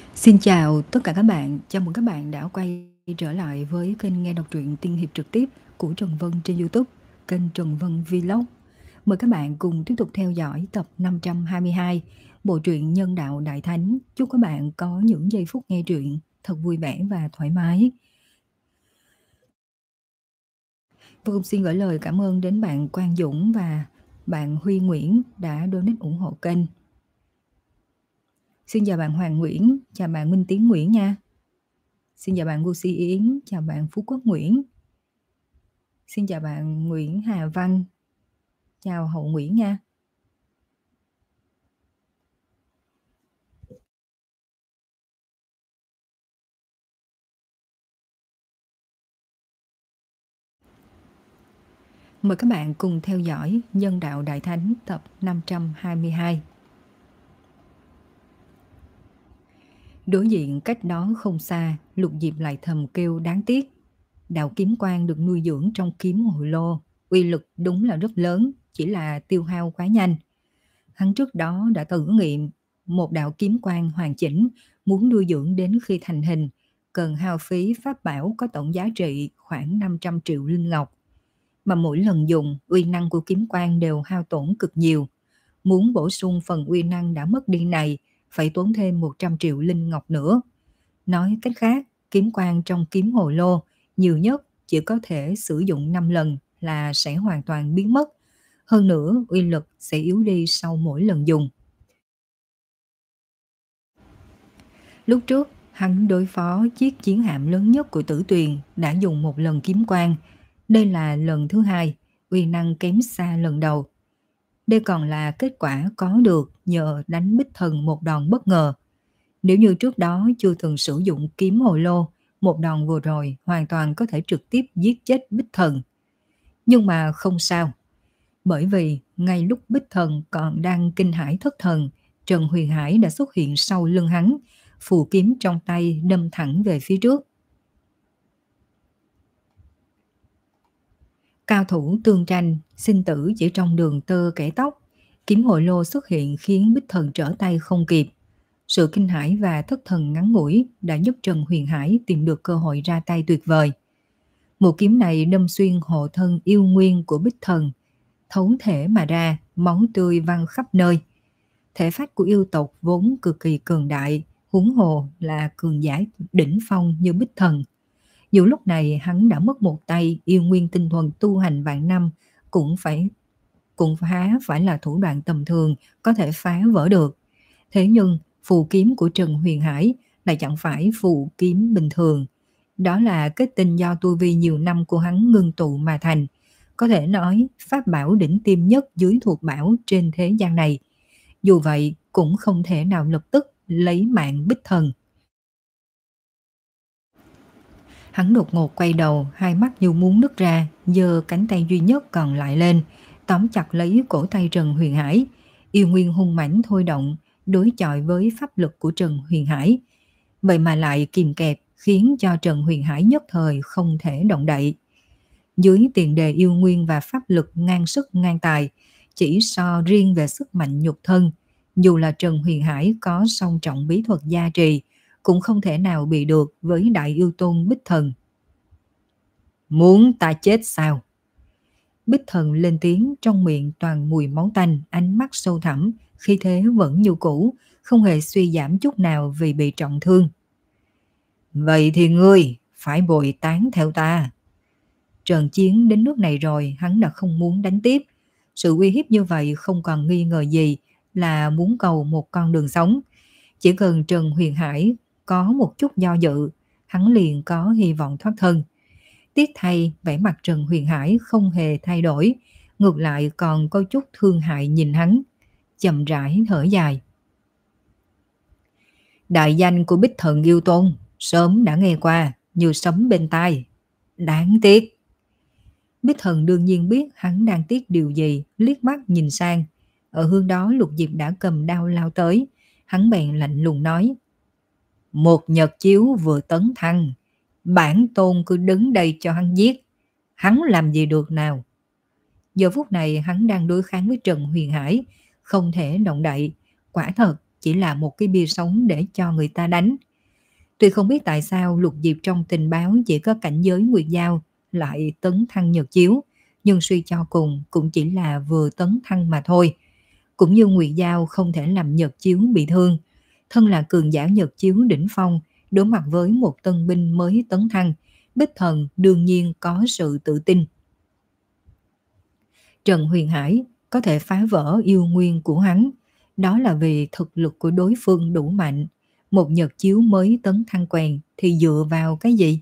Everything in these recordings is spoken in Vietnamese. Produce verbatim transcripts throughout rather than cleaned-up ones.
Xin chào tất cả các bạn, chào mừng các bạn đã quay trở lại với kênh nghe đọc truyện tiên hiệp trực tiếp của Trần Vân trên YouTube, kênh Trần Vân Vlog. Mời các bạn cùng tiếp tục theo dõi tập năm trăm hai mươi hai, bộ truyện Nhân đạo Đại Thánh. Chúc các bạn có những giây phút nghe truyện thật vui vẻ và thoải mái. Vâng, xin gửi lời cảm ơn đến bạn Quang Dũng và bạn Huy Nguyễn đã donate ủng hộ kênh. Xin chào bạn Hoàng Nguyễn, chào bạn Minh Tiến Nguyễn nha. Xin chào bạn Lucy Yến, chào bạn Phú Quốc Nguyễn. Xin chào bạn Nguyễn Hà Văn, chào Hậu Nguyễn nha. Mời các bạn cùng theo dõi Nhân đạo Đại Thánh tập năm trăm hai mươi hai. Đối diện cách đó không xa, Lục Diệp lại thầm kêu đáng tiếc. Đạo kiếm quang được nuôi dưỡng trong kiếm hồ lô, uy lực đúng là rất lớn, chỉ là tiêu hao quá nhanh. Hắn trước đó đã thử nghiệm một đạo kiếm quang hoàn chỉnh, muốn nuôi dưỡng đến khi thành hình, cần hao phí pháp bảo có tổng giá trị khoảng năm trăm triệu linh ngọc. Mà mỗi lần dùng, uy năng của kiếm quang đều hao tổn cực nhiều. Muốn bổ sung phần uy năng đã mất đi này, phải tốn thêm một trăm triệu linh ngọc nữa. Nói cách khác, kiếm quang trong kiếm hồ lô nhiều nhất chỉ có thể sử dụng năm lần là sẽ hoàn toàn biến mất. Hơn nữa, uy lực sẽ yếu đi sau mỗi lần dùng. Lúc trước, hắn đối phó chiếc chiến hạm lớn nhất của Tử Tuyền đã dùng một lần kiếm quang. Đây là lần thứ hai, uy năng kém xa lần đầu. Đây còn là kết quả có được nhờ đánh Bích Thần một đòn bất ngờ. Nếu như trước đó chưa từng sử dụng kiếm hồ lô, một đòn vừa rồi hoàn toàn có thể trực tiếp giết chết Bích Thần. Nhưng mà không sao. Bởi vì ngay lúc Bích Thần còn đang kinh hãi thất thần, Trần Huyền Hải đã xuất hiện sau lưng hắn, phù kiếm trong tay đâm thẳng về phía trước. Cao thủ tương tranh, sinh tử chỉ trong đường tơ kẻ tóc. Kiếm hồ lô xuất hiện khiến Bích Thần trở tay không kịp. Sự kinh hãi và thất thần ngắn ngủi đã giúp Trần Huyền Hải tìm được cơ hội ra tay tuyệt vời. Một kiếm này đâm xuyên hộ thân yêu nguyên của Bích Thần, thấu thể mà ra, máu tươi văng khắp nơi. Thể phách của yêu tộc vốn cực kỳ cường đại, huống hồ là cường giả đỉnh phong như Bích Thần. Dù lúc này hắn đã mất một tay, yêu nguyên tinh thuần tu hành vạn năm, cũng phải cũng phá phải là thủ đoạn tầm thường có thể phá vỡ được. Thế nhưng phù kiếm của Trần Huyền Hải lại chẳng phải phù kiếm bình thường. Đó là kết tinh do tu vi nhiều năm của hắn ngưng tụ mà thành. Có thể nói pháp bảo đỉnh tiêm nhất dưới thuộc bảo trên thế gian này. Dù vậy cũng không thể nào lập tức lấy mạng Bích Thần. Hắn đột ngột quay đầu, hai mắt như muốn nứt ra, giơ cánh tay duy nhất còn lại lên, tóm chặt lấy cổ tay Trần Huyền Hải. Yêu nguyên hung mãnh thôi động, đối chọi với pháp lực của Trần Huyền Hải. Vậy mà lại kìm kẹp, khiến cho Trần Huyền Hải nhất thời không thể động đậy. Dưới tiền đề yêu nguyên và pháp lực ngang sức ngang tài, chỉ so riêng về sức mạnh nhục thân, dù là Trần Huyền Hải có song trọng bí thuật gia trì, cũng không thể nào bị được với đại yêu tôn Bích Thần. Muốn ta chết sao? Bích Thần lên tiếng, trong miệng toàn mùi máu tanh, ánh mắt sâu thẳm, khí thế vẫn như cũ, không hề suy giảm chút nào vì bị trọng thương. Vậy thì ngươi phải bồi tán theo ta. Trận chiến đến nước này rồi, hắn đã không muốn đánh tiếp. Sự uy hiếp như vậy không còn nghi ngờ gì là muốn cầu một con đường sống. Chỉ cần Trần Huyền Hải có một chút do dự, hắn liền có hy vọng thoát thân. Tiếc thay, vẻ mặt Trần Huyền Hải không hề thay đổi, ngược lại còn có chút thương hại nhìn hắn, chậm rãi thở dài. Đại danh của Bích Thần yêu tôn, sớm đã nghe qua, như sấm bên tai. Đáng tiếc. Bích Thần đương nhiên biết hắn đang tiếc điều gì, liếc mắt nhìn sang. Ở hướng đó Lục Diệp đã cầm đao lao tới, hắn bèn lạnh lùng nói. Một nhật chiếu vừa tấn thăng, bản tôn cứ đứng đây cho hắn giết, hắn làm gì được nào. Giờ phút này hắn đang đối kháng với Trần Huyền Hải, không thể động đậy, quả thật chỉ là một cái bia sống để cho người ta đánh. Tuy không biết tại sao Lục Diệp trong tình báo chỉ có cảnh giới Nguyệt Giao lại tấn thăng nhật chiếu, nhưng suy cho cùng cũng chỉ là vừa tấn thăng mà thôi. Cũng như Nguyệt Giao không thể làm nhật chiếu bị thương, thân là cường giả nhật chiếu đỉnh phong, đối mặt với một tân binh mới tấn thăng, Bích Thần đương nhiên có sự tự tin. Trần Huyền Hải có thể phá vỡ yêu nguyên của hắn, đó là vì thực lực của đối phương đủ mạnh. Một nhật chiếu mới tấn thăng quèn thì dựa vào cái gì?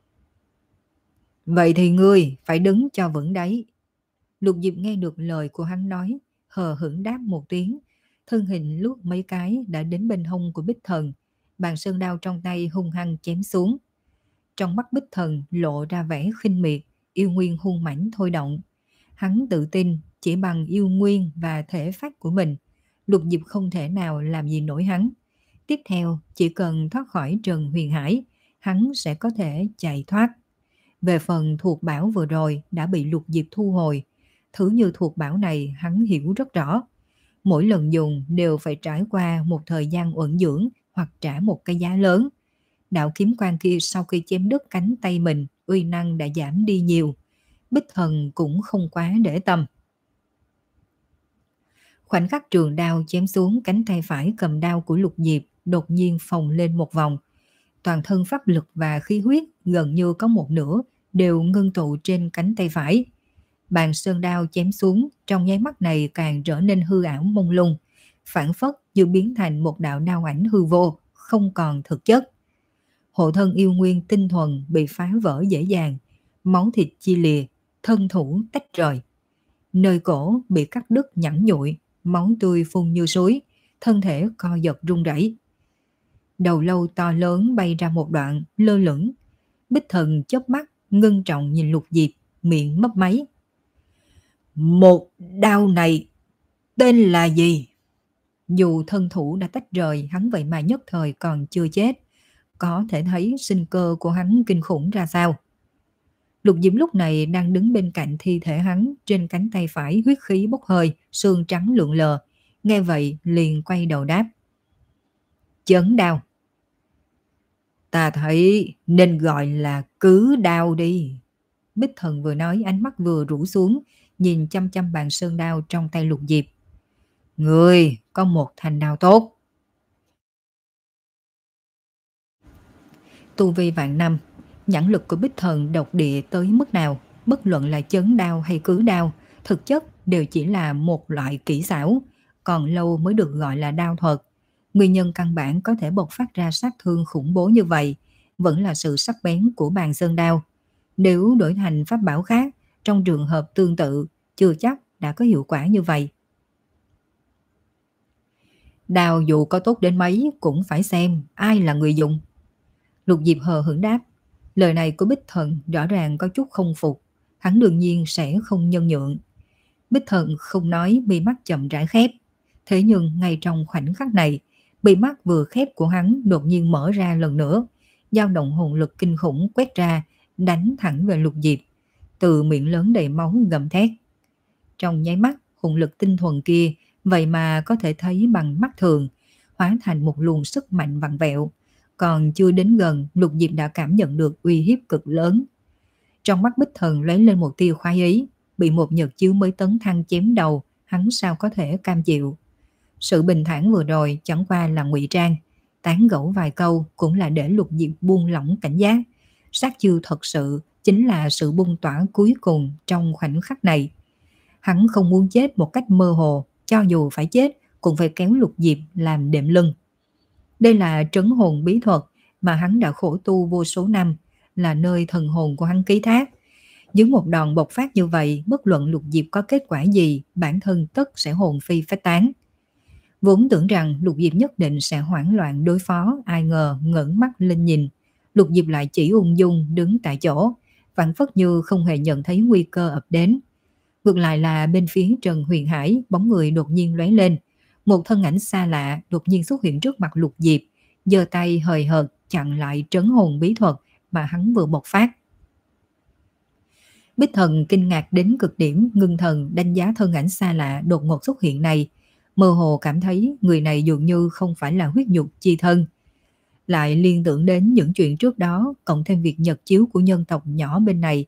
Vậy thì ngươi phải đứng cho vững đấy. Lục Diệp nghe được lời của hắn nói, hờ hững đáp một tiếng, thân hình lướt mấy cái đã đến bên hông của Bích Thần, bàn sơn đao trong tay hung hăng chém xuống. Trong mắt Bích Thần lộ ra vẻ khinh miệt, yêu nguyên hung mãnh thôi động. Hắn tự tin chỉ bằng yêu nguyên và thể phách của mình, Lục Diệp không thể nào làm gì nổi hắn. Tiếp theo, chỉ cần thoát khỏi Trần Huyền Hải, hắn sẽ có thể chạy thoát. Về phần thuộc bảo vừa rồi đã bị Lục Diệp thu hồi. Thứ như thuộc bảo này hắn hiểu rất rõ. Mỗi lần dùng đều phải trải qua một thời gian uẩn dưỡng hoặc trả một cái giá lớn. Đạo kiếm quan kia sau khi chém đứt cánh tay mình, uy năng đã giảm đi nhiều. Bích Thần cũng không quá để tâm. Khoảnh khắc trường đao chém xuống, cánh tay phải cầm đao của Lục Diệp đột nhiên phồng lên một vòng. Toàn thân pháp lực và khí huyết gần như có một nửa đều ngưng tụ trên cánh tay phải. Bàn sơn đao chém xuống, trong nháy mắt này càng trở nên hư ảo mông lung, phản phất như biến thành một đạo đao ảnh hư vô, không còn thực chất. Hộ thân yêu nguyên tinh thuần bị phá vỡ dễ dàng, máu thịt chia lìa, thân thủ tách rời. Nơi cổ bị cắt đứt nhẵn nhụi, máu tươi phun như suối, thân thể co giật run rẩy. Đầu lâu to lớn bay ra một đoạn, lơ lửng. Bích Thần chớp mắt, ngưng trọng nhìn Lục Diệp, miệng mấp máy. Một đao này tên là gì? Dù thân thủ đã tách rời, hắn vậy mà nhất thời còn chưa chết. Có thể thấy sinh cơ của hắn kinh khủng ra sao. Lục Diệp lúc này đang đứng bên cạnh thi thể hắn, trên cánh tay phải huyết khí bốc hơi, xương trắng lượn lờ. Nghe vậy liền quay đầu đáp. Chấn đao. Ta thấy nên gọi là cứ đao đi. Bích Thần vừa nói, ánh mắt vừa rũ xuống, nhìn chăm chăm bàn sơn đao trong tay Lục Diệp. Người có một thanh đao tốt. Tu vi vạn năm, nhãn lực của Bích Thần độc địa tới mức nào, bất luận là chấn đao hay cứ đao, thực chất đều chỉ là một loại kỹ xảo, còn lâu mới được gọi là đao thuật. Nguyên nhân căn bản có thể bộc phát ra sát thương khủng bố như vậy, vẫn là sự sắc bén của bàn sơn đao. Nếu đổi thành pháp bảo khác, trong trường hợp tương tự, chưa chắc đã có hiệu quả như vậy. Đao dù có tốt đến mấy cũng phải xem ai là người dùng. Lục Diệp hờ hững đáp. Lời này của Bích Thần rõ ràng có chút không phục, hắn đương nhiên sẽ không nhân nhượng. Bích Thần không nói, mi mắt chậm rãi khép. Thế nhưng ngay trong khoảnh khắc này, mi mắt vừa khép của hắn đột nhiên mở ra lần nữa, dao động hồn lực kinh khủng quét ra, đánh thẳng về Lục Diệp, từ miệng lớn đầy máu gầm thét. Trong nháy mắt, hồn lực tinh thuần kia vậy mà có thể thấy bằng mắt thường, hóa thành một luồng sức mạnh vặn vẹo. Còn chưa đến gần, Lục Diệp đã cảm nhận được uy hiếp cực lớn. Trong mắt Bích Thần lóe lên một tia khoái ý, bị một nhật chiếu mới tấn thăng chém đầu, hắn sao có thể cam chịu. Sự bình thản vừa rồi chẳng qua là ngụy trang, tán gẫu vài câu cũng là để Lục Diệp buông lỏng cảnh giác. Sát chiêu thật sự chính là sự bung tỏa cuối cùng trong khoảnh khắc này. Hắn không muốn chết một cách mơ hồ, cho dù phải chết cũng phải kéo Lục Diệp làm đệm lưng. Đây là trấn hồn bí thuật mà hắn đã khổ tu vô số năm, là nơi thần hồn của hắn ký thác. Dưới một đòn bộc phát như vậy, bất luận Lục Diệp có kết quả gì, bản thân tất sẽ hồn phi phách tán. Vốn tưởng rằng Lục Diệp nhất định sẽ hoảng loạn đối phó, ai ngờ ngẩng mắt lên nhìn, Lục Diệp lại chỉ ung dung đứng tại chỗ, phảng phất như không hề nhận thấy nguy cơ ập đến. Ngược lại là bên phía Trần Huyền Hải, bóng người đột nhiên lóe lên, một thân ảnh xa lạ đột nhiên xuất hiện trước mặt Lục Diệp, giơ tay hời hợt chặn lại trấn hồn bí thuật mà hắn vừa bộc phát. Bích Thần kinh ngạc đến cực điểm, ngưng thần đánh giá thân ảnh xa lạ đột ngột xuất hiện này, mơ hồ cảm thấy người này dường như không phải là huyết nhục chi thân. Lại liên tưởng đến những chuyện trước đó, cộng thêm việc nhật chiếu của nhân tộc nhỏ bên này.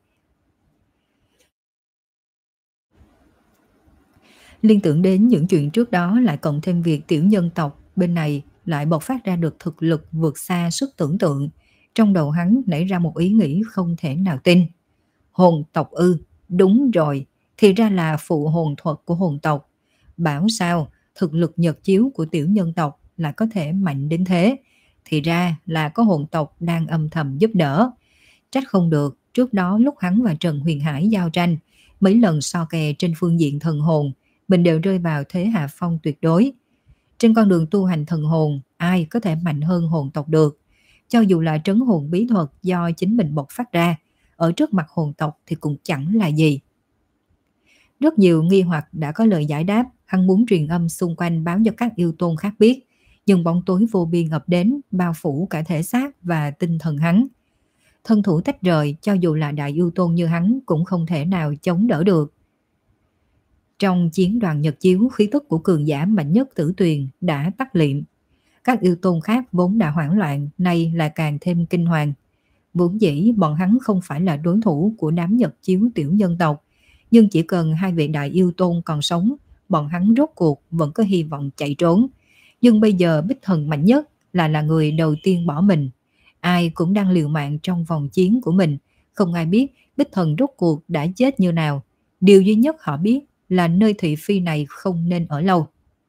Liên tưởng đến những chuyện trước đó lại cộng thêm việc tiểu nhân tộc bên này lại bộc phát ra được thực lực vượt xa sức tưởng tượng. Trong đầu hắn nảy ra một ý nghĩ không thể nào tin. Hồn tộc ư? Đúng rồi, thì ra là phụ hồn thuật của hồn tộc. Bảo sao thực lực nhật chiếu của tiểu nhân tộc lại có thể mạnh đến thế? Thì ra là có hồn tộc đang âm thầm giúp đỡ. Trách không được, trước đó lúc hắn và Trần Huyền Hải giao tranh, mấy lần so kè trên phương diện thần hồn, mình đều rơi vào thế hạ phong tuyệt đối. Trên con đường tu hành thần hồn, ai có thể mạnh hơn hồn tộc được? Cho dù là trấn hồn bí thuật do chính mình bộc phát ra, ở trước mặt hồn tộc thì cũng chẳng là gì. Rất nhiều nghi hoặc đã có lời giải đáp, hắn muốn truyền âm xung quanh báo cho các yêu tôn khác biết, nhưng bóng tối vô biên ập đến, bao phủ cả thể xác và tinh thần hắn. Thân thủ tách rời, cho dù là đại yêu tôn như hắn cũng không thể nào chống đỡ được. Trong chiến đoàn nhật chiếu, khí tức của cường giả mạnh nhất Tử Tuyền đã tắt liệm. Các yêu tôn khác vốn đã hoảng loạn, nay là càng thêm kinh hoàng. Vốn dĩ bọn hắn không phải là đối thủ của đám nhật chiếu tiểu nhân tộc, nhưng chỉ cần hai vị đại yêu tôn còn sống, bọn hắn rốt cuộc vẫn có hy vọng chạy trốn. Nhưng bây giờ Bích Thần mạnh nhất là là người đầu tiên bỏ mình. Ai cũng đang liều mạng trong vòng chiến của mình, không ai biết Bích Thần rốt cuộc đã chết như nào. Điều duy nhất họ biết là nơi thị phi này không nên ở lâu.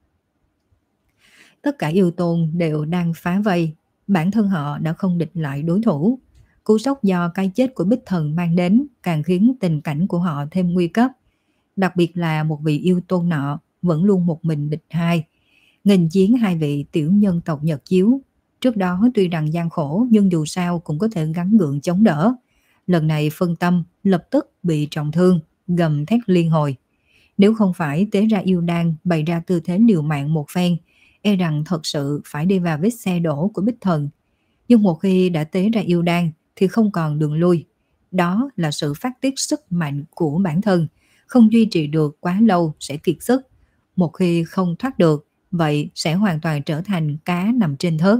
Tất cả yêu tôn đều đang phá vây, bản thân họ đã không địch lại đối thủ. Cú sốc do cái chết của Bích Thần mang đến càng khiến tình cảnh của họ thêm nguy cấp. Đặc biệt là một vị yêu tôn nọ vẫn luôn một mình địch hai, nghênh chiến hai vị tiểu nhân tộc nhật chiếu. Trước đó tuy rằng gian khổ nhưng dù sao cũng có thể gắng gượng chống đỡ. Lần này phân tâm lập tức bị trọng thương, gầm thét liên hồi. Nếu không phải tế ra yêu đan bày ra tư thế liều mạng một phen, e rằng thật sự phải đi vào vết xe đổ của Bích Thần. Nhưng một khi đã tế ra yêu đan thì không còn đường lui. Đó là sự phát tiết sức mạnh của bản thân, không duy trì được quá lâu sẽ kiệt sức. Một khi không thoát được, vậy sẽ hoàn toàn trở thành cá nằm trên thớt.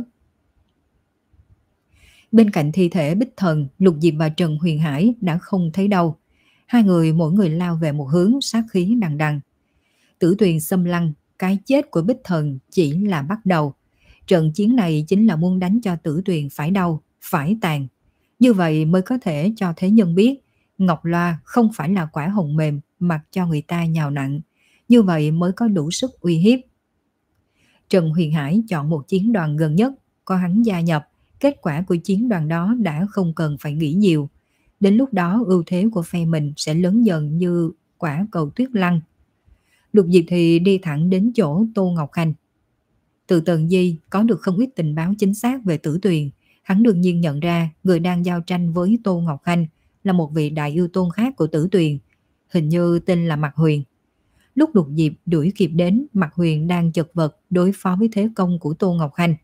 Bên cạnh thi thể Bích Thần, Lục Diệp và Trần Huyền Hải đã không thấy đâu. Hai người mỗi người lao về một hướng, sát khí đằng đằng. Tử Tuyền xâm lăng, cái chết của Bích Thần chỉ là bắt đầu. Trận chiến này chính là muốn đánh cho Tử Tuyền phải đau, phải tàn. Như vậy mới có thể cho thế nhân biết Ngọc Loa không phải là quả hồng mềm mặc cho người ta nhào nặn. Như vậy mới có đủ sức uy hiếp. Trần Huyền Hải chọn một chiến đoàn gần nhất, có hắn gia nhập. Kết quả của chiến đoàn đó đã không cần phải nghĩ nhiều. Đến lúc đó ưu thế của phe mình sẽ lớn dần như quả cầu tuyết lăn. Lục Diệp thì đi thẳng đến chỗ Tô Ngọc Khanh. Từ Tần Di có được không ít tình báo chính xác về Tử Tuyền. Hắn đương nhiên nhận ra người đang giao tranh với Tô Ngọc Khanh là một vị đại yêu tôn khác của Tử Tuyền. Hình như tên là Mạc Huyền. Lúc Lục Diệp đuổi kịp đến, Mạc Huyền đang chật vật đối phó với thế công của Tô Ngọc Khanh.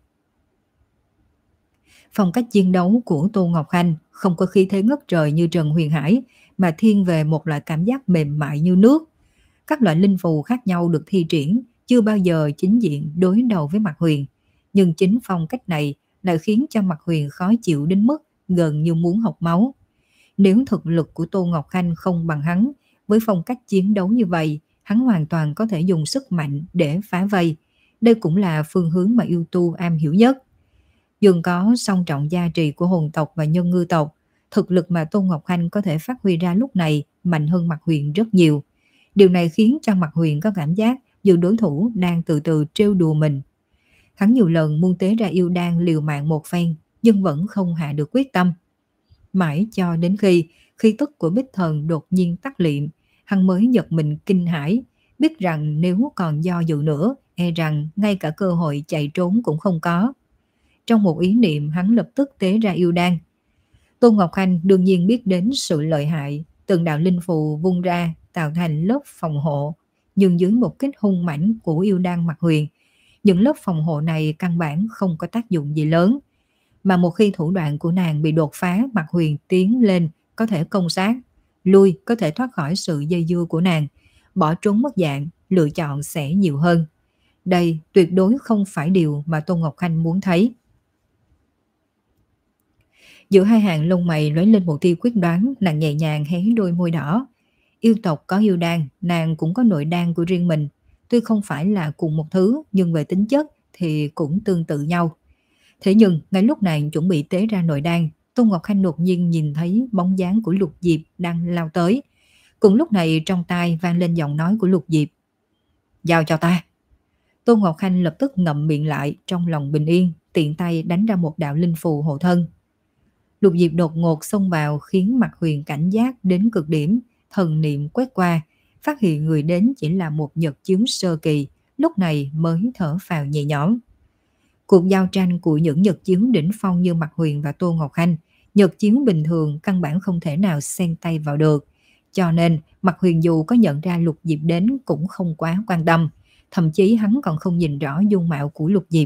Phong cách chiến đấu của Tô Ngọc Khanh không có khí thế ngất trời như Trần Huyền Hải, mà thiên về một loại cảm giác mềm mại như nước. Các loại linh phù khác nhau được thi triển, chưa bao giờ chính diện đối đầu với Mạc Huyền. Nhưng chính phong cách này lại khiến cho Mạc Huyền khó chịu đến mức gần như muốn học máu. Nếu thực lực của Tô Ngọc Khanh không bằng hắn, với phong cách chiến đấu như vậy, hắn hoàn toàn có thể dùng sức mạnh để phá vây. Đây cũng là phương hướng mà yêu tu am hiểu nhất. Dường có song trọng gia trì của hồn tộc và nhân ngư tộc, thực lực mà Tôn Ngọc Khanh có thể phát huy ra lúc này mạnh hơn Mạc Huyền rất nhiều. Điều này khiến cho Mạc Huyền có cảm giác như đối thủ đang từ từ trêu đùa mình. Hắn nhiều lần muốn tế ra yêu đan liều mạng một phen, nhưng vẫn không hạ được quyết tâm. Mãi cho đến khi khí tức của Bích Thần đột nhiên tắt liệm, hắn mới giật mình kinh hãi, biết rằng nếu còn do dự nữa, e rằng ngay cả cơ hội chạy trốn cũng không có. Trong một ý niệm, hắn lập tức tế ra yêu đan. Tôn Ngọc Khanh đương nhiên biết đến sự lợi hại, từng đạo linh phù vung ra tạo thành lớp phòng hộ, nhưng dưới một kích hung mãnh của yêu đan Mạc Huyền, những lớp phòng hộ này căn bản không có tác dụng gì lớn. Mà một khi thủ đoạn của nàng bị đột phá, Mạc Huyền tiến lên có thể công sát, lui có thể thoát khỏi sự dây dưa của nàng, bỏ trốn mất dạng, lựa chọn sẽ nhiều hơn. Đây tuyệt đối không phải điều mà Tôn Ngọc Khanh muốn thấy. Giữa hai hàng lông mày lóe lên một tia quyết đoán, nàng nhẹ nhàng hé đôi môi đỏ. Yêu tộc có yêu đan, nàng cũng có nội đan của riêng mình. Tuy không phải là cùng một thứ, nhưng về tính chất thì cũng tương tự nhau. Thế nhưng, ngay lúc nàng chuẩn bị tế ra nội đan, Tôn Ngọc Khanh đột nhiên nhìn thấy bóng dáng của Lục Diệp đang lao tới. Cùng lúc này trong tai vang lên giọng nói của Lục Diệp. Giao cho ta. Tôn Ngọc Khanh lập tức ngậm miệng lại, trong lòng bình yên, tiện tay đánh ra một đạo linh phù hộ thân. Lục Diệp đột ngột xông vào khiến Mạc Huyền cảnh giác đến cực điểm, thần niệm quét qua, phát hiện người đến chỉ là một nhật chiếu sơ kỳ, lúc này mới thở phào nhẹ nhõm. Cuộc giao tranh của những nhật chiếu đỉnh phong như Mạc Huyền và Tô Ngọc Khanh, nhật chiếu bình thường căn bản không thể nào xen tay vào được. Cho nên, Mạc Huyền dù có nhận ra Lục Diệp đến cũng không quá quan tâm, thậm chí hắn còn không nhìn rõ dung mạo của Lục Diệp.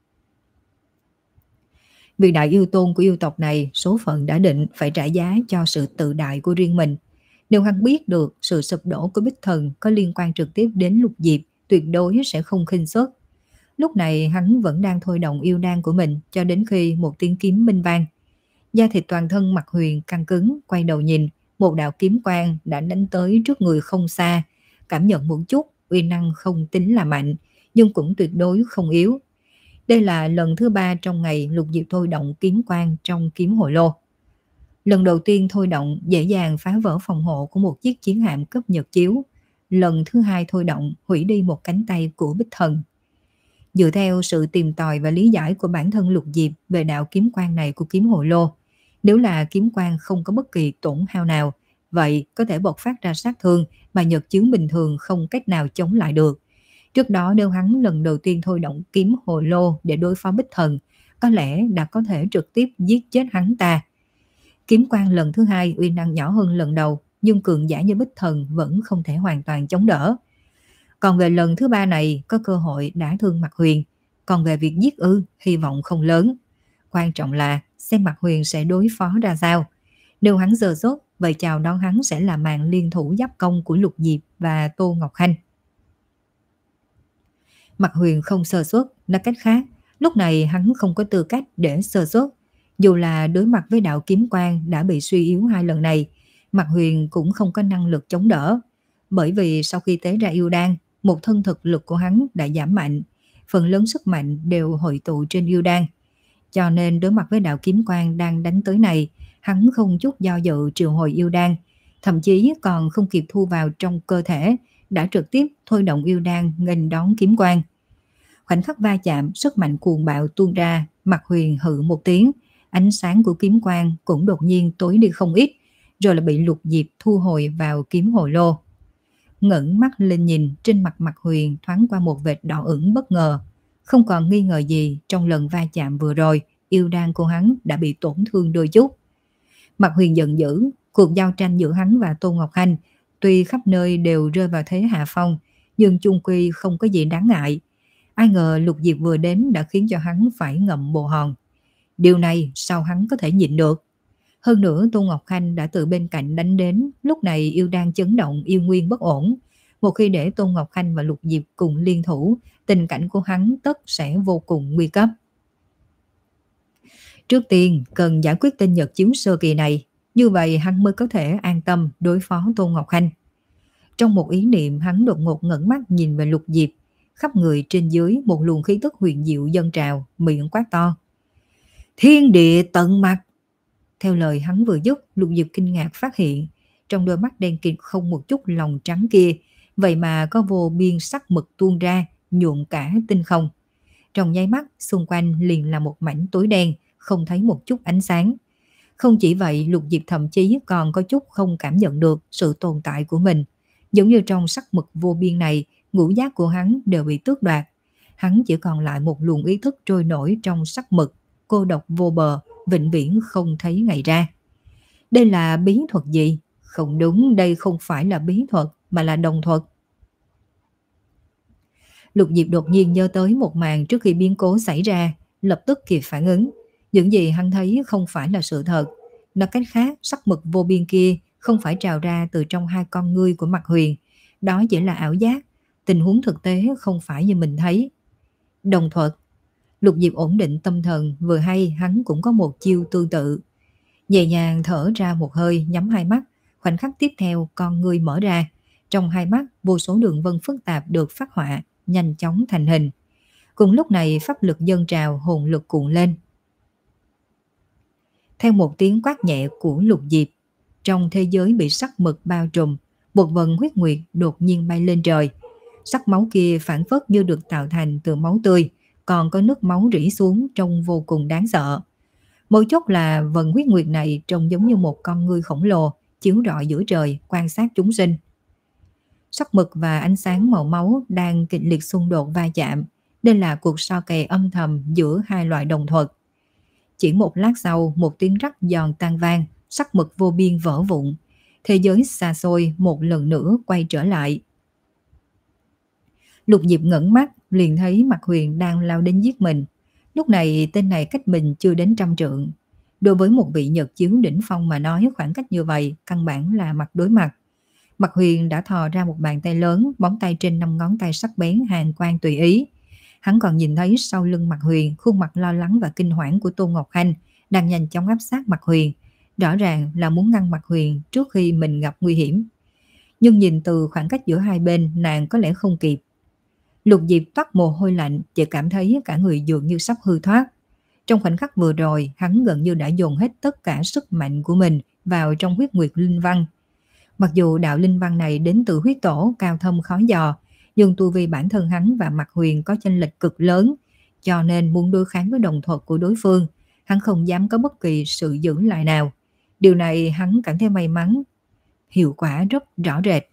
Vị đại yêu tôn của yêu tộc này số phận đã định phải trả giá cho sự tự đại của riêng mình. Nếu hắn biết được sự sụp đổ của Bích Thần có liên quan trực tiếp đến Lục Diệp, tuyệt đối sẽ không khinh suất. Lúc này hắn vẫn đang thôi động yêu đan của mình cho đến khi một tiếng kiếm minh vang. Da thịt toàn thân Mạc Huyền căng cứng, quay đầu nhìn, một đạo kiếm quang đã đánh tới trước người không xa. Cảm nhận một chút, uy năng không tính là mạnh, nhưng cũng tuyệt đối không yếu. Đây là lần thứ ba trong ngày Lục Diệp thôi động kiếm quang trong kiếm hồi lô. Lần đầu tiên thôi động dễ dàng phá vỡ phòng hộ của một chiếc chiến hạm cấp nhật chiếu. Lần thứ hai thôi động hủy đi một cánh tay của Bích Thần. Dựa theo sự tìm tòi và lý giải của bản thân Lục Diệp về đạo kiếm quang này của kiếm hồi lô, nếu là kiếm quang không có bất kỳ tổn hao nào, vậy có thể bộc phát ra sát thương mà nhật chiếu bình thường không cách nào chống lại được. Trước đó nếu hắn lần đầu tiên thôi động kiếm hồi lô để đối phó Bích Thần, có lẽ đã có thể trực tiếp giết chết hắn ta. Kiếm quang lần thứ hai uy năng nhỏ hơn lần đầu, nhưng cường giả như Bích Thần vẫn không thể hoàn toàn chống đỡ. Còn về lần thứ ba này có cơ hội đả thương Mạc Huyền, còn về việc giết ư, hy vọng không lớn. Quan trọng là xem Mạc Huyền sẽ đối phó ra sao. Nếu hắn giơ sốt, vậy chào đón hắn sẽ là màn liên thủ giáp công của Lục Diệp và Tô Ngọc Khanh. Mạc Huyền không sơ suất, nói cách khác, lúc này hắn không có tư cách để sơ suất. Dù là đối mặt với đạo kiếm quang đã bị suy yếu hai lần này, Mạc Huyền cũng không có năng lực chống đỡ. Bởi vì sau khi tế ra yêu đan, một thân thực lực của hắn đã giảm mạnh, phần lớn sức mạnh đều hội tụ trên yêu đan. Cho nên đối mặt với đạo kiếm quang đang đánh tới này, hắn không chút do dự triệu hồi yêu đan, thậm chí còn không kịp thu vào trong cơ thể, đã trực tiếp thôi động yêu đan nghênh đón kiếm quang. Khoảnh khắc va chạm, sức mạnh cuồng bạo tuôn ra, Mạc Huyền hự một tiếng, ánh sáng của kiếm quang cũng đột nhiên tối đi không ít, rồi là bị Lục Diệp thu hồi vào kiếm hồi lô. Ngẩng mắt lên nhìn, trên mặt Mạc Huyền thoáng qua một vệt đỏ ửng bất ngờ. Không còn nghi ngờ gì, trong lần va chạm vừa rồi, yêu đan của hắn đã bị tổn thương đôi chút. Mạc Huyền giận dữ, cuộc giao tranh giữa hắn và Tô Ngọc Khanh tuy khắp nơi đều rơi vào thế hạ phong, nhưng chung quy không có gì đáng ngại. Ai ngờ Lục Diệp vừa đến đã khiến cho hắn phải ngậm bồ hòn. Điều này sao hắn có thể nhịn được? Hơn nữa Tô Ngọc Khanh đã từ bên cạnh đánh đến, lúc này yêu đan chấn động, yêu nguyên bất ổn. Một khi để Tô Ngọc Khanh và Lục Diệp cùng liên thủ, tình cảnh của hắn tất sẽ vô cùng nguy cấp. Trước tiên cần giải quyết tên nhật chiếu sơ kỳ này, như vậy hắn mới có thể an tâm đối phó Tô Ngọc Khanh. Trong một ý niệm, hắn đột ngột ngẩng mắt nhìn về Lục Diệp, khắp người trên dưới một luồng khí tức huyền diệu dâng trào, miệng quát to: Thiên địa tận mặt! Theo lời hắn vừa dứt, Lục Diệp kinh ngạc phát hiện, trong đôi mắt đen kịt không một chút lòng trắng kia, vậy mà có vô biên sắc mực tuôn ra, nhuộm cả tinh không. Trong nháy mắt, xung quanh liền là một mảnh tối đen, không thấy một chút ánh sáng. Không chỉ vậy, Lục Diệp thậm chí còn có chút không cảm nhận được sự tồn tại của mình. Giống như trong sắc mực vô biên này, ngũ giác của hắn đều bị tước đoạt. Hắn chỉ còn lại một luồng ý thức trôi nổi trong sắc mực, cô độc vô bờ, vĩnh viễn không thấy ngày ra. Đây là bí thuật gì? Không đúng, đây không phải là bí thuật, mà là đồng thuật. Lục Diệp đột nhiên nhớ tới một màn trước khi biến cố xảy ra, lập tức kịp phản ứng. Những gì hắn thấy không phải là sự thật. Nói cách khác, sắc mực vô biên kia không phải trào ra từ trong hai con ngươi của Mạc Huyền. Đó chỉ là ảo giác. tình huống thực tế không phải như mình thấy. Đồng thuật, Lục Diệp ổn định tâm thần, vừa hay hắn cũng có một chiêu tương tự. Nhẹ nhàng thở ra một hơi, nhắm hai mắt, khoảnh khắc tiếp theo con ngươi mở ra. Trong hai mắt, vô số đường vân phức tạp được phát họa, nhanh chóng thành hình. Cùng lúc này pháp lực dâng trào, hồn lực cuộn lên. Theo một tiếng quát nhẹ của Lục Diệp, trong thế giới bị sắc mực bao trùm, một vần huyết nguyệt đột nhiên bay lên trời. Sắc máu kia phản phất như được tạo thành từ máu tươi, còn có nước máu rỉ xuống trông vô cùng đáng sợ. Mấu chốt là vần huyết nguyệt này trông giống như một con ngươi khổng lồ chiếu rọi giữa trời quan sát chúng sinh. Sắc mực và ánh sáng màu máu đang kịch liệt xung đột va chạm, đây là cuộc so kè âm thầm giữa hai loại đồng thuật. Chỉ một lát sau, một tiếng rắc giòn tan vang, sắc mực vô biên vỡ vụn. Thế giới xa xôi một lần nữa quay trở lại. Lục Diệp ngẩng mắt, liền thấy Mạc Huyền đang lao đến giết mình. Lúc này tên này cách mình chưa đến trăm trượng. Đối với một vị nhật chiếu đỉnh phong mà nói, khoảng cách như vậy căn bản là mặt đối mặt. Mạc Huyền đã thò ra một bàn tay lớn, móng tay trên năm ngón tay sắc bén hàn quang tùy ý. Hắn còn nhìn thấy sau lưng Mạc Huyền khuôn mặt lo lắng và kinh hoảng của Tô Ngọc Hanh đang nhanh chóng áp sát Mạc Huyền, rõ ràng là muốn ngăn Mạc Huyền trước khi mình gặp nguy hiểm. Nhưng nhìn từ khoảng cách giữa hai bên, nàng có lẽ không kịp. Lục Diệp toát mồ hôi lạnh, chỉ cảm thấy cả người dường như sắp hư thoát. Trong khoảnh khắc vừa rồi, hắn gần như đã dồn hết tất cả sức mạnh của mình vào trong huyết nguyệt linh văn. Mặc dù đạo linh văn này đến từ huyết tổ cao thâm khó dò, nhưng tu vi bản thân hắn và Mạc Huyền có chênh lệch cực lớn, cho nên muốn đối kháng với đồng thuật của đối phương, hắn không dám có bất kỳ sự giữ lại nào. Điều này hắn cảm thấy may mắn, hiệu quả rất rõ rệt.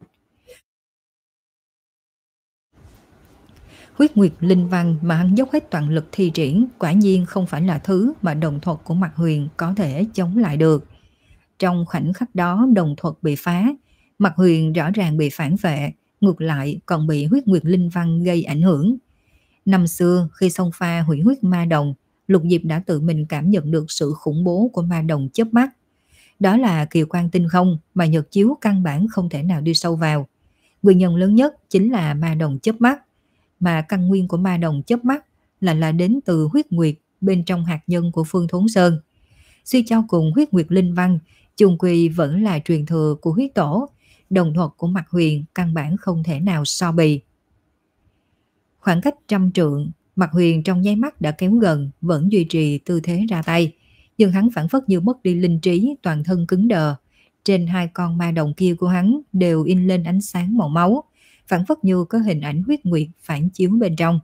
Huyết nguyệt linh văn mà hắn dốc hết toàn lực thi triển quả nhiên không phải là thứ mà đồng thuật của Mạc Huyền có thể chống lại được. Trong khoảnh khắc đó đồng thuật bị phá, Mạc Huyền rõ ràng bị phản vệ, ngược lại còn bị huyết nguyệt linh văn gây ảnh hưởng. Năm xưa khi xông pha hủy huyết ma đồng, Lục Diệp đã tự mình cảm nhận được sự khủng bố của ma đồng chớp mắt. Đó là kiều quan tinh không mà nhật chiếu căn bản không thể nào đi sâu vào. Nguyên nhân lớn nhất chính là ma đồng chớp mắt, mà căn nguyên của ma đồng chớp mắt là là đến từ huyết nguyệt bên trong hạt nhân của Phương Thốn Sơn. Suy cho cùng huyết nguyệt linh văn chung quy vẫn là truyền thừa của huyết tổ, đồng thuật của Mạc Huyền căn bản không thể nào so bì. Khoảng cách trăm trượng, Mạc Huyền trong nháy mắt đã kéo gần, vẫn duy trì tư thế ra tay, nhưng hắn phản phất như mất đi linh trí, toàn thân cứng đờ. Trên hai con ma đồng kia của hắn đều in lên ánh sáng màu máu, phản phất như có hình ảnh huyết nguyệt phản chiếu bên trong.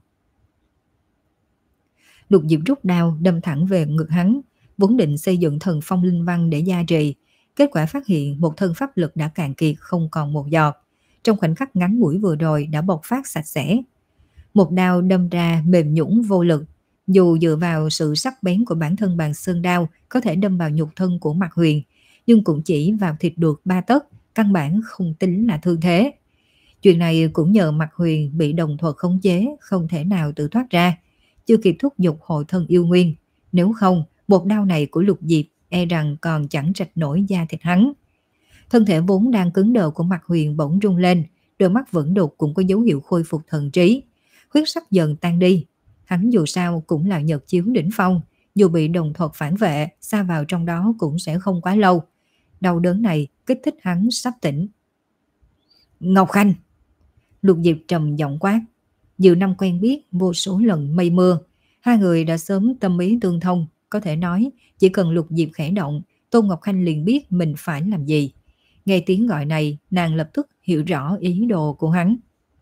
Lục Diệp rút đao đâm thẳng về ngực hắn, vốn định xây dựng thần phong linh văn để gia trì, kết quả phát hiện một thân pháp lực đã cạn kiệt không còn một giọt, trong khoảnh khắc ngắn ngủi vừa rồi đã bộc phát sạch sẽ. Một đao đâm ra mềm nhũn vô lực, dù dựa vào sự sắc bén của bản thân bàn sơn đao có thể đâm vào nhục thân của Mạc Huyền, nhưng cũng chỉ vào thịt được ba tấc, căn bản không tính là thương thế. Chuyện này cũng nhờ Mạc Huyền bị đồng thuật khống chế, không thể nào tự thoát ra, chưa kịp thúc giục hộ thân yêu nguyên. Nếu không, một đao này của Lục Diệp e rằng còn chẳng rạch nổi da thịt hắn. Thân thể vốn đang cứng đờ của Mạc Huyền bỗng rung lên, đôi mắt vẫn đục cũng có dấu hiệu khôi phục thần trí, huyết sắc dần tan đi. Hắn dù sao cũng là nhật chiếu đỉnh phong, dù bị đồng thuật phản vệ, sa vào trong đó cũng sẽ không quá lâu. Đau đớn này kích thích hắn sắp tỉnh. Ngọc Khanh! Lục Diệp trầm giọng quát. Nhiều năm quen biết, vô số lần mây mưa, hai người đã sớm tâm ý tương thông, có thể nói chỉ cần Lục Diệp khẽ động, Tôn Ngọc Khanh liền biết mình phải làm gì. Nghe tiếng gọi này, nàng lập tức hiểu rõ ý đồ của hắn.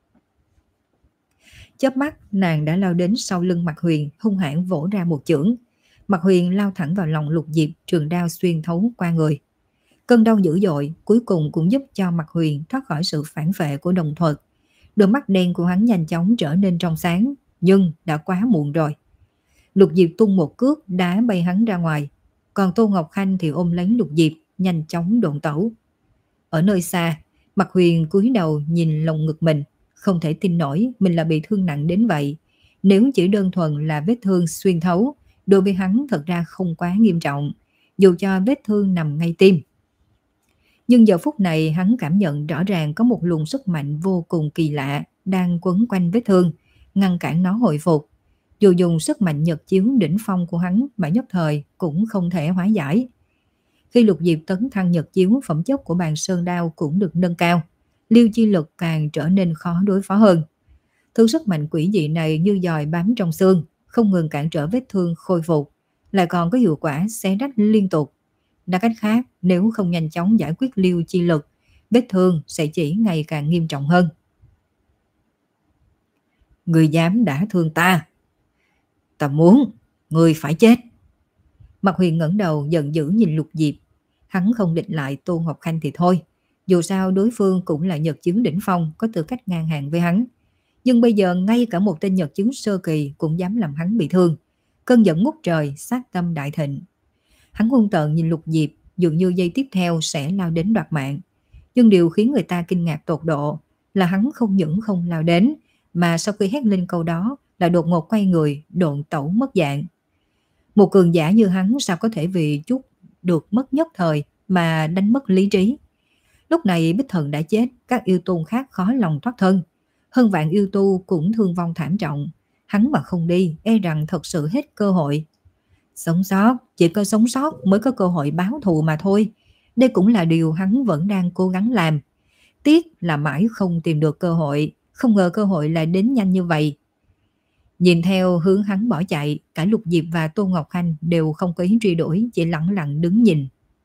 Chớp mắt, nàng đã lao đến sau lưng Mạc Huyền, hung hãn vỗ ra một chưởng. Mạc Huyền lao thẳng vào lòng Lục Diệp, trường đao xuyên thấu qua người. Cơn đau dữ dội cuối cùng cũng giúp cho Mạc Huyền thoát khỏi sự phản vệ của đồng thuật. Đôi mắt đen của hắn nhanh chóng trở nên trong sáng, nhưng đã quá muộn rồi. Lục Diệp tung một cước đá bay hắn ra ngoài, còn Tô Ngọc Khanh thì ôm lấy Lục Diệp, nhanh chóng độn tẩu. Ở nơi xa, Mạc Huyền cúi đầu nhìn lồng ngực mình, không thể tin nổi mình là bị thương nặng đến vậy. Nếu chỉ đơn thuần là vết thương xuyên thấu, đối với hắn thật ra không quá nghiêm trọng, dù cho vết thương nằm ngay tim. Nhưng giờ phút này hắn cảm nhận rõ ràng có một luồng sức mạnh vô cùng kỳ lạ đang quấn quanh vết thương, ngăn cản nó hồi phục. Dù dùng sức mạnh nhật chiếu đỉnh phong của hắn mà nhất thời cũng không thể hóa giải. Khi Lục Diệp tấn thăng nhật chiếu, phẩm chất của bàn sơn đao cũng được nâng cao, liêu chi lực càng trở nên khó đối phó hơn. Thứ sức mạnh quỷ dị này như giòi bám trong xương, không ngừng cản trở vết thương khôi phục, lại còn có hiệu quả xé rách liên tục. Nói cách khác, nếu không nhanh chóng giải quyết liêu chi lực, vết thương sẽ chỉ ngày càng nghiêm trọng hơn. Người dám đả thương ta, ta muốn người phải chết. Mạc Huyền ngẩng đầu giận dữ nhìn Lục Diệp. Hắn không địch lại Tô Ngọc Khanh thì thôi, dù sao đối phương cũng là nhật chứng đỉnh phong, có tư cách ngang hàng với hắn. Nhưng bây giờ ngay cả một tên nhật chứng sơ kỳ cũng dám làm hắn bị thương. Cơn giận ngút trời, sát tâm đại thịnh. Hắn hung tợn nhìn Lục Diệp, dường như giây tiếp theo sẽ lao đến đoạt mạng. Nhưng điều khiến người ta kinh ngạc tột độ là hắn không những không lao đến, mà sau khi hét lên câu đó lại đột ngột quay người, độn tẩu mất dạng. Một cường giả như hắn sao có thể vì chút được mất nhất thời mà đánh mất lý trí. Lúc này Bích Thần đã chết, các yêu tôn khác khó lòng thoát thân. Hơn vạn yêu tu cũng thương vong thảm trọng. Hắn mà không đi, e rằng thật sự hết cơ hội. Sống sót, chỉ có sống sót mới có cơ hội báo thù mà thôi. Đây cũng là điều hắn vẫn đang cố gắng làm. Tiếc là mãi không tìm được cơ hội, không ngờ cơ hội lại đến nhanh như vậy. Nhìn theo hướng hắn bỏ chạy, cả Lục Diệp và Tô Ngọc Khanh đều không có ý truy đuổi, chỉ lặng lặng đứng nhìn.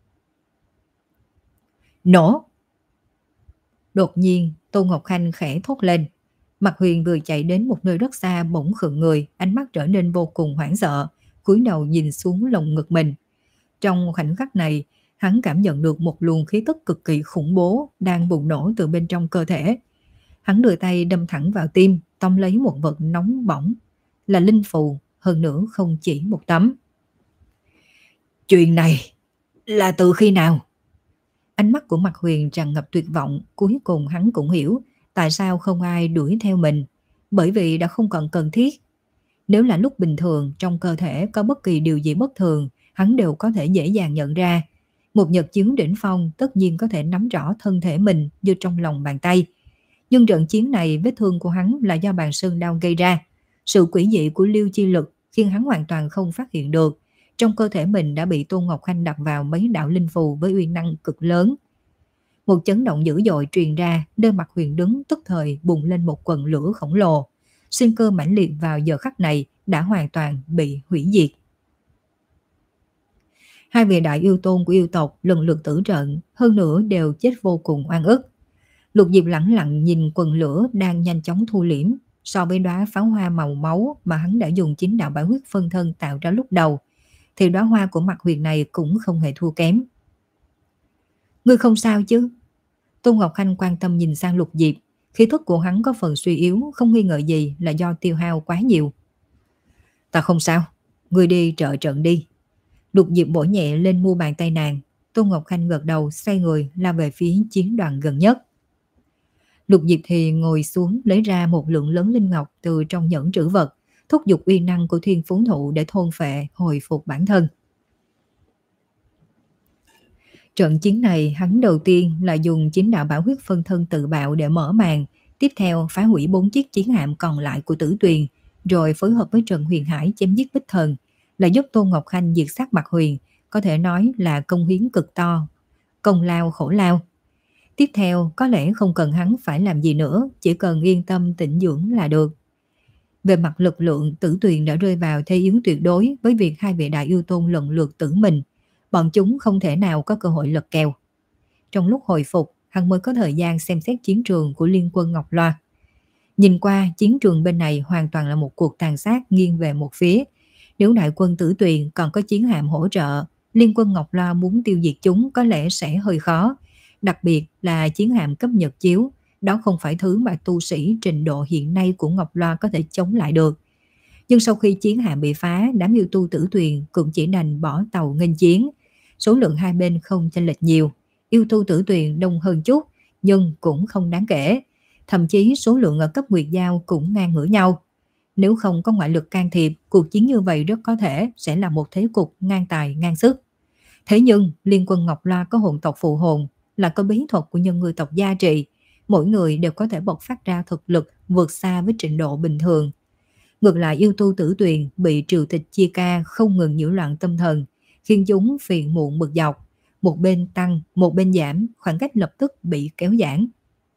Nổ! Đột nhiên, Tô Ngọc Khanh khẽ thốt lên. Mạc Huyền vừa chạy đến một nơi rất xa bỗng khựng người, ánh mắt trở nên vô cùng hoảng sợ, cúi đầu nhìn xuống lồng ngực mình. Trong khoảnh khắc này, hắn cảm nhận được một luồng khí tức cực kỳ khủng bố đang bùng nổ từ bên trong cơ thể. Hắn đưa tay đâm thẳng vào tim, tóm lấy một vật nóng bỏng, là linh phù, hơn nữa không chỉ một tấm. Chuyện này là từ khi nào? Ánh mắt của Mạc Huyền tràn ngập tuyệt vọng, cuối cùng hắn cũng hiểu tại sao không ai đuổi theo mình, bởi vì đã không còn cần thiết. Nếu là lúc bình thường trong cơ thể có bất kỳ điều gì bất thường, hắn đều có thể dễ dàng nhận ra. Một nhật chiến đỉnh phong tất nhiên có thể nắm rõ thân thể mình như trong lòng bàn tay. Nhưng trận chiến này vết thương của hắn là do bàn sơn đao gây ra. Sự quỷ dị của liêu chi lực khiến hắn hoàn toàn không phát hiện được. Trong cơ thể mình đã bị Tôn Ngọc Khanh đặt vào mấy đạo linh phù với uy năng cực lớn. Một chấn động dữ dội truyền ra, nơi Mạc Huyền đứng tức thời bùng lên một quần lửa khổng lồ. Sinh cơ mãnh liệt vào giờ khắc này đã hoàn toàn bị hủy diệt. Hai vị đại yêu tôn của yêu tộc lần lượt tử trận, hơn nữa đều chết vô cùng oan ức. Lục Diệp lẳng lặng nhìn quần lửa đang nhanh chóng thu liễm. So với đóa pháo hoa màu máu mà hắn đã dùng chính đạo bạo huyết phân thân tạo ra lúc đầu, thì đóa hoa của Mạc Huyền này cũng không hề thua kém. Ngươi không sao chứ? Tôn Ngọc Khanh quan tâm nhìn sang Lục Diệp. Khí thức của hắn có phần suy yếu, không nghi ngờ gì là do tiêu hao quá nhiều. Ta không sao, ngươi đi trợ trận đi. Lục Diệp bổ nhẹ lên mu bàn tay nàng. Tôn Ngọc Khanh gật đầu, xoay người lao về phía chiến đoàn gần nhất. Lục Diệp thì ngồi xuống lấy ra một lượng lớn linh ngọc từ trong nhẫn trữ vật, thúc giục uy năng của thiên phú thụ để thôn phệ hồi phục bản thân. Trận chiến này hắn đầu tiên là dùng chính đạo bảo huyết phân thân tự bạo để mở màn, tiếp theo phá hủy bốn chiếc chiến hạm còn lại của Tử Tuyền, rồi phối hợp với Trần Huyền Hải chém giết Bích Thần, là giúp Tôn Ngọc Khanh diệt sát Mạc Huyền, có thể nói là công hiến cực to, công lao khổ lao. Tiếp theo có lẽ không cần hắn phải làm gì nữa, chỉ cần yên tâm tĩnh dưỡng là được. Về mặt lực lượng, Tử Tuyền đã rơi vào thế yếu tuyệt đối với việc hai vị đại yêu tôn lần lượt tử mình. Bọn chúng không thể nào có cơ hội lật kèo. Trong lúc hồi phục, hắn mới có thời gian xem xét chiến trường của Liên quân Ngọc Loa. Nhìn qua, chiến trường bên này hoàn toàn là một cuộc tàn sát nghiêng về một phía. Nếu đại quân Tử Tuyền còn có chiến hạm hỗ trợ, Liên quân Ngọc Loa muốn tiêu diệt chúng có lẽ sẽ hơi khó. Đặc biệt là chiến hạm cấp nhật chiếu, đó không phải thứ mà tu sĩ trình độ hiện nay của Ngọc Loa có thể chống lại được. Nhưng sau khi chiến hạm bị phá, đám yêu tu Tử Tuyền cũng chỉ đành bỏ tàu nghênh chiến. Số lượng hai bên không chênh lệch nhiều, yêu tu Tử Tuyền đông hơn chút, nhưng cũng không đáng kể. Thậm chí số lượng ở cấp Nguyệt Giao cũng ngang ngửa nhau. Nếu không có ngoại lực can thiệp, cuộc chiến như vậy rất có thể sẽ là một thế cục ngang tài ngang sức. Thế nhưng Liên quân Ngọc Loa có hồn tộc phụ hồn, là có bí thuật của nhân người tộc gia trị, mỗi người đều có thể bộc phát ra thực lực vượt xa với trình độ bình thường. Ngược lại yêu tu Tử Tuyền bị triều tịch chia ca không ngừng nhiễu loạn tâm thần, khiến chúng phiền muộn bực dọc. Một bên tăng, một bên giảm, khoảng cách lập tức bị kéo giãn.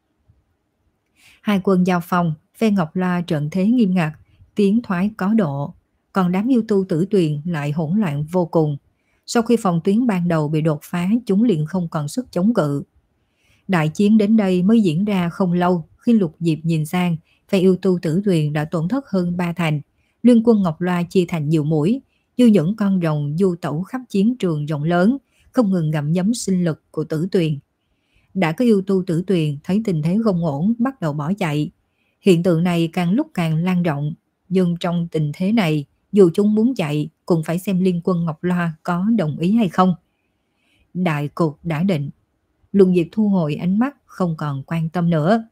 Hai quân giao phong, phe Ngọc La trận thế nghiêm ngặt, tiến thoái có độ, còn đám yêu tu Tử Tuyền lại hỗn loạn vô cùng. Sau khi phòng tuyến ban đầu bị đột phá, chúng liền không còn sức chống cự. Đại chiến đến đây mới diễn ra không lâu, khi Lục Diệp nhìn sang, phe yêu tu Tử Tuyền đã tổn thất hơn ba thành. Liên quân Ngọc Loa chia thành nhiều mũi, như những con rồng du tẩu khắp chiến trường rộng lớn, không ngừng gặm nhấm sinh lực của Tử Tuyền. Đã có yêu tu Tử Tuyền thấy tình thế không ổn, bắt đầu bỏ chạy. Hiện tượng này càng lúc càng lan rộng, nhưng trong tình thế này, dù chúng muốn chạy, cũng phải xem liên quân Ngọc Loa có đồng ý hay không. Đại cục đã định, Lục Diệp thu hồi ánh mắt, không còn quan tâm nữa.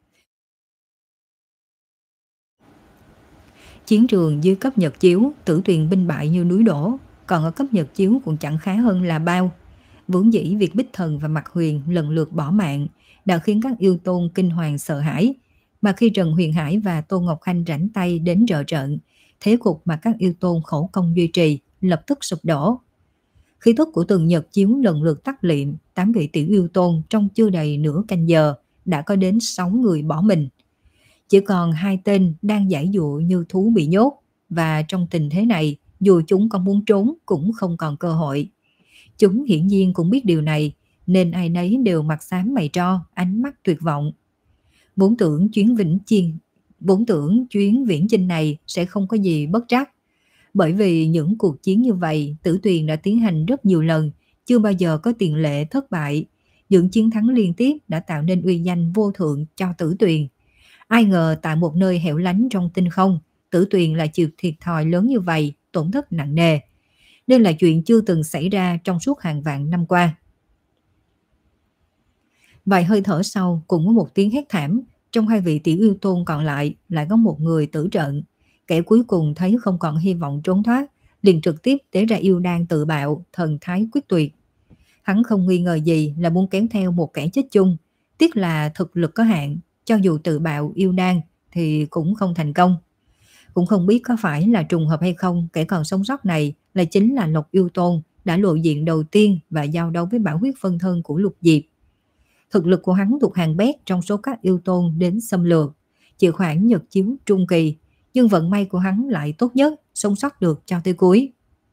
Chiến trường dưới cấp nhật chiếu, Tử Tuyền binh bại như núi đổ, còn ở cấp nhật chiếu cũng chẳng khá hơn là bao. Vốn dĩ việc Bích Thần và Mạc Huyền lần lượt bỏ mạng đã khiến các yêu tôn kinh hoàng sợ hãi, mà khi Trần Huyền Hải và Tô Ngọc Khanh rảnh tay đến trợ trận, thế cục mà các yêu tôn khổ công duy trì lập tức sụp đổ. Khí thức của từng nhật chiếu lần lượt tắt liệm, tám vị tiểu yêu tôn trong chưa đầy nửa canh giờ đã có đến sáu người bỏ mình. Chỉ còn hai tên đang giãy dụa như thú bị nhốt, và trong tình thế này, dù chúng có muốn trốn cũng không còn cơ hội. Chúng hiển nhiên cũng biết điều này, nên ai nấy đều mặt xám mày tro, ánh mắt tuyệt vọng. Vốn tưởng chuyến vĩnh chiên, vốn tưởng chuyến viễn chinh này sẽ không có gì bất trắc. Bởi vì những cuộc chiến như vậy, Tử Tuyền đã tiến hành rất nhiều lần, chưa bao giờ có tiền lệ thất bại. Những chiến thắng liên tiếp đã tạo nên uy danh vô thượng cho Tử Tuyền. Ai ngờ tại một nơi hẻo lánh trong tinh không, Tử Tuyền lại chịu thiệt thòi lớn như vậy, tổn thất nặng nề. Đây là chuyện chưa từng xảy ra trong suốt hàng vạn năm qua. Vài hơi thở sau, cùng với một tiếng hét thảm, trong hai vị tiểu yêu tôn còn lại lại có một người tử trận. Kẻ cuối cùng thấy không còn hy vọng trốn thoát, liền trực tiếp tế ra yêu đan tự bạo, thần thái quyết tuyệt. Hắn không nghi ngờ gì là muốn kéo theo một kẻ chết chung, tiếc là thực lực có hạn, cho dù tự bạo yêu đan thì cũng không thành công. Cũng không biết có phải là trùng hợp hay không, kẻ còn sống sót này là chính là Lộc Yêu Tôn đã lộ diện đầu tiên và giao đấu với bảo huyết phân thân của Lục Diệp. Thực lực của hắn thuộc hàng bét trong số các yêu tôn đến xâm lược, chỉ khoảng nhật chiếu trung kỳ, nhưng vận may của hắn lại tốt nhất, sống sót được cho tới cuối.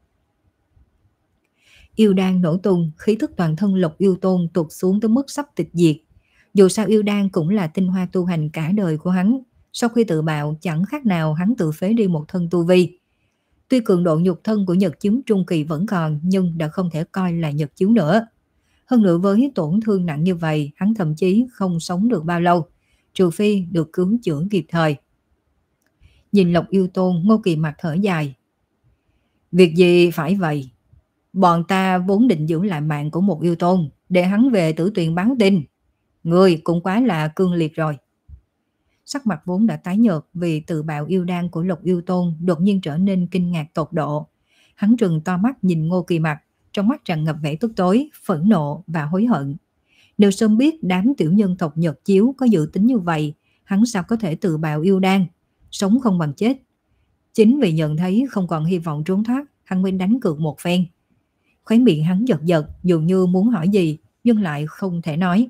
Yêu đan nổ tung, khí thức toàn thân Lộc Yêu Tôn tụt xuống tới mức sắp tịch diệt. Dù sao yêu đan cũng là tinh hoa tu hành cả đời của hắn, sau khi tự bạo chẳng khác nào hắn tự phế đi một thân tu vi. Tuy cường độ nhục thân của nhật chiếu trung kỳ vẫn còn, nhưng đã không thể coi là nhật chiếu nữa. Hơn nữa với tổn thương nặng như vậy, hắn thậm chí không sống được bao lâu, trừ phi được cứu chữa kịp thời. Nhìn Lộc Yêu Tôn, Ngô Kỳ mặt thở dài. Việc gì phải vậy? Bọn ta vốn định giữ lại mạng của một yêu tôn, để hắn về Tử Tuyền báo tin. Người cũng quá là cương liệt rồi. Sắc mặt vốn đã tái nhợt vì tự bạo yêu đan của Lộc Yêu Tôn đột nhiên trở nên kinh ngạc tột độ. Hắn trừng to mắt nhìn Ngô Kỳ mặt, trong mắt tràn ngập vẻ tức tối, phẫn nộ và hối hận. Nếu sớm biết đám tiểu nhân tộc Nhật Chiếu có dự tính như vậy, hắn sao có thể tự bạo yêu đan, sống không bằng chết. Chính vì nhận thấy không còn hy vọng trốn thoát, hắn mới đánh cược một phen. Khóe miệng hắn giật giật, dường như muốn hỏi gì, nhưng lại không thể nói.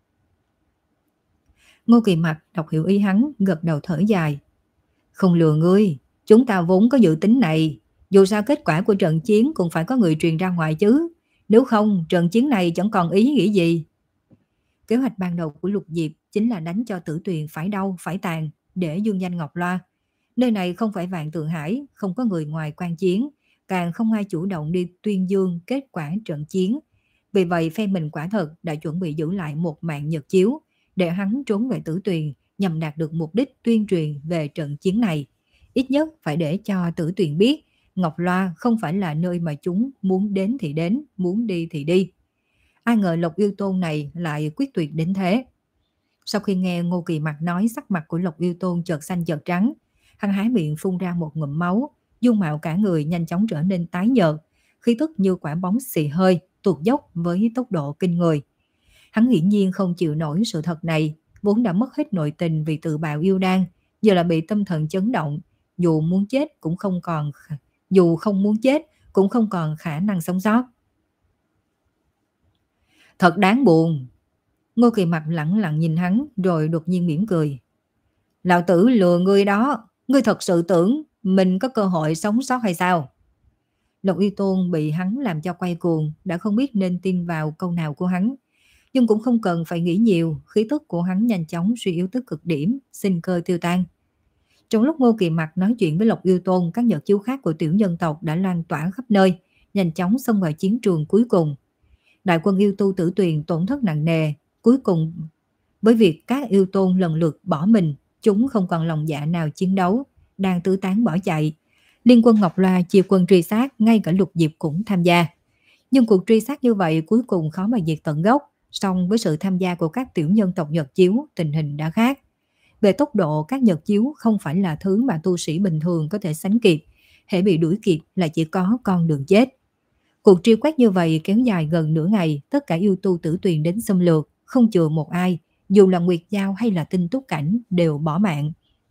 Ngô Kỳ mặt đọc hiểu ý hắn, gật đầu thở dài. Không lừa ngươi, chúng ta vốn có dự tính này. Dù sao kết quả của trận chiến cũng phải có người truyền ra ngoài chứ. Nếu không, trận chiến này chẳng còn ý nghĩa gì. Kế hoạch ban đầu của Lục Diệp chính là đánh cho Tử Tuyền phải đau, phải tàn, để dương danh Ngọc Loa. Nơi này không phải Vạn Tượng Hải, không có người ngoài quan chiến, càng không ai chủ động đi tuyên dương kết quả trận chiến. Vì vậy phe mình quả thật đã chuẩn bị giữ lại một mạng nhật chiếu, để hắn trốn về Tử Tuyền nhằm đạt được mục đích tuyên truyền về trận chiến này. Ít nhất phải để cho Tử Tuyền biết Ngọc Loa không phải là nơi mà chúng muốn đến thì đến, muốn đi thì đi. Ai ngờ Lộc Yêu Tôn này lại quyết tuyệt đến thế. Sau khi nghe Ngô Kỳ mặt nói, sắc mặt của Lộc Yêu Tôn chợt xanh chợt trắng. Hắn há miệng phun ra một ngụm máu, dung mạo cả người nhanh chóng trở nên tái nhợt, khí tức như quả bóng xì hơi, tuột dốc với tốc độ kinh người. Hắn hiển nhiên không chịu nổi sự thật này, vốn đã mất hết nội tình vì tự bạo yêu đan, giờ là bị tâm thần chấn động, dù muốn chết cũng không còn dù không muốn chết cũng không còn khả năng sống sót. Thật đáng buồn. Ngô Kỳ Mặc lẳng lặng nhìn hắn rồi đột nhiên mỉm cười. Lão tử lừa ngươi đó, ngươi thật sự tưởng mình có cơ hội sống sót hay sao? Lộc Yêu Tôn bị hắn làm cho quay cuồng, đã không biết nên tin vào câu nào của hắn. Nhưng cũng không cần phải nghĩ nhiều, khí tức của hắn nhanh chóng suy yếu tới cực điểm, sinh cơ tiêu tan. Trong lúc Ngô Kỳ Mặc nói chuyện với Lộc Yêu Tôn, các nhật chiếu khác của tiểu nhân tộc đã lan tỏa khắp nơi, nhanh chóng xông vào chiến trường cuối cùng. Đại quân yêu tu Tử Tuyền tổn thất nặng nề, cuối cùng với việc các yêu tôn lần lượt bỏ mình, chúng không còn lòng dạ nào chiến đấu, đang tứ tán bỏ chạy. Liên quân Ngọc Loa chia quân truy sát, ngay cả Lục Diệp cũng tham gia. Nhưng cuộc truy sát như vậy cuối cùng khó mà diệt tận gốc, song với sự tham gia của các tiểu nhân tộc Nhật Chiếu, tình hình đã khác. Về tốc độ, các Nhật Chiếu không phải là thứ mà tu sĩ bình thường có thể sánh kịp, hễ bị đuổi kịp là chỉ có con đường chết. Cuộc truy quét như vậy kéo dài gần nửa ngày, tất cả yêu tu Tử Tuyền đến xâm lược, không chừa một ai, dù là Nguyệt Giao hay là Tinh Túc Cảnh đều bỏ mạng.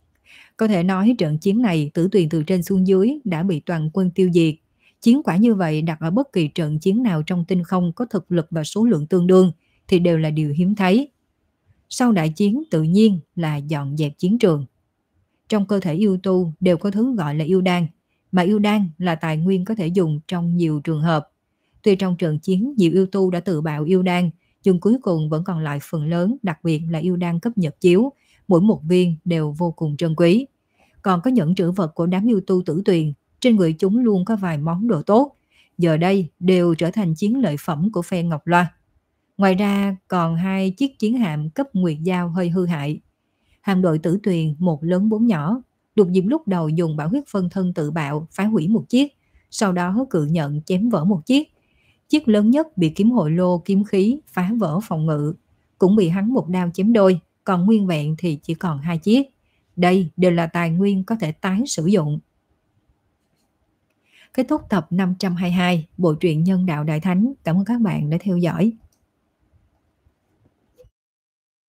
Có thể nói trận chiến này Tử Tuyền từ trên xuống dưới đã bị toàn quân tiêu diệt. Chiến quả như vậy đặt ở bất kỳ trận chiến nào trong tinh không có thực lực và số lượng tương đương thì đều là điều hiếm thấy. Sau đại chiến tự nhiên là dọn dẹp chiến trường. Trong cơ thể yêu tu đều có thứ gọi là yêu đan, mà yêu đan là tài nguyên có thể dùng trong nhiều trường hợp. Tuy trong trận chiến nhiều yêu tu đã tự bạo yêu đan, nhưng cuối cùng vẫn còn lại phần lớn, đặc biệt là yêu đan cấp Nhật Chiếu, mỗi một viên đều vô cùng trân quý. Còn có những trữ vật của đám yêu tu Tử Tuyền, trên người chúng luôn có vài món đồ tốt, giờ đây đều trở thành chiến lợi phẩm của phe Ngọc Loa. Ngoài ra còn hai chiếc chiến hạm cấp Nguyệt Giao hơi hư hại. Hạm đội Tử Tuyền một lớn bốn nhỏ, Lục Diệp lúc đầu dùng bảo huyết phân thân tự bạo phá hủy một chiếc, sau đó cự nhận chém vỡ một chiếc. Chiếc lớn nhất bị kiếm hội lô kiếm khí phá vỡ phòng ngự, cũng bị hắn một đao chém đôi, còn nguyên vẹn thì chỉ còn hai chiếc. Đây đều là tài nguyên có thể tái sử dụng. Kết thúc tập năm trăm hai mươi hai, bộ truyện Nhân Đạo Đại Thánh. Cảm ơn các bạn đã theo dõi.